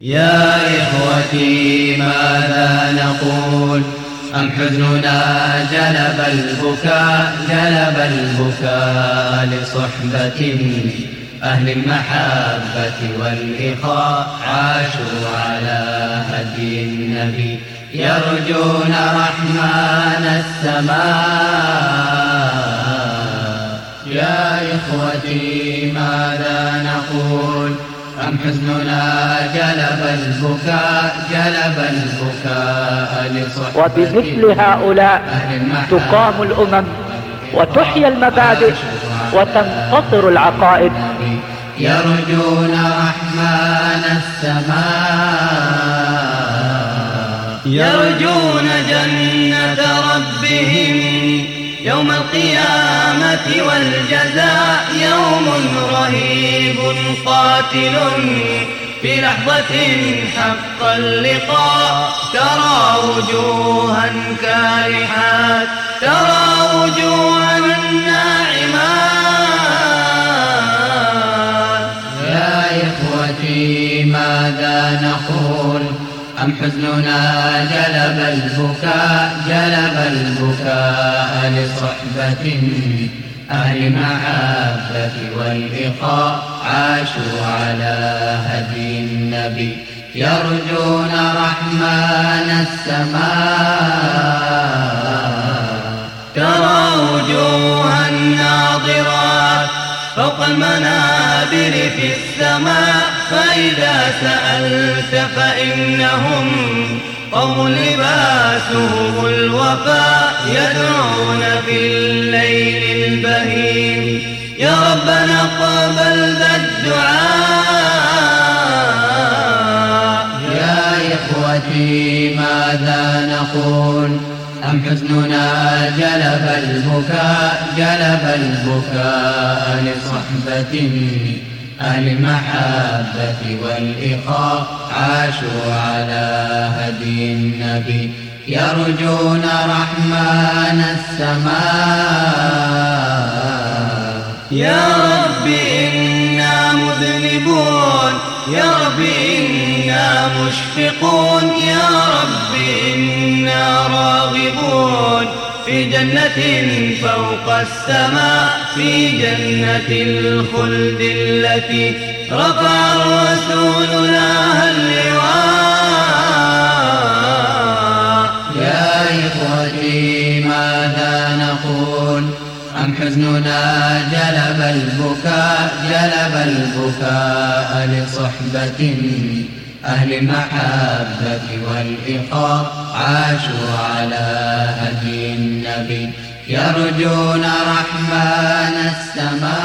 يا إخوتي ماذا نقول؟ أم حزننا جلب البكاء لصحبة أهل المحبة والإخاء عاشوا على هدي النبي يرجون رحمن السماء. يا إخوتي ماذا نقول؟ أم حزننا جلب البكاء لصحبة وبمثل هؤلاء تقام الأمم وتحيا المبادئ وتنتصر العقائد. يرجون رحمن السماء، يرجون جنة ربهم يوم القيامة والجزاء. يوم رهيب قاتل في لحظة حق اللقاء. ترى وجوها كالحات، ترى وجوها ناعمات. يا إخوتي ماذا نقول؟ أم حزننا جلب البكاء لصحبة أهل المحبة والإخاء عاشوا على هدي النبي يرجون رحمن السماء. ترى وجوها ناظرات فوق المنابر في السماء. فإذا سألت فإنهم قوم لباسهم الوفاء. يدعون في الليل البهيم يا ربنا اقبل الدعاء. يا إخوتي ماذا نقول؟ أم حزننا جلب البكاء لصحبة أهل المحبة والإخاء عاشوا على هدي النبي يرجون رحمن السماء. يا رب إنا مذنبون، يا رب إنا مشفقون، يا رب إنا راغبون في جنة فوق السماء، في جنة الخلد التي رفع الرسول لها اللواء. يا إخوتي ماذا نقول؟ أم حزننا جلب البكاء لصحبة أهل المحبة والإخاء عاشوا على هدي النبي يرجون رحمن السماء.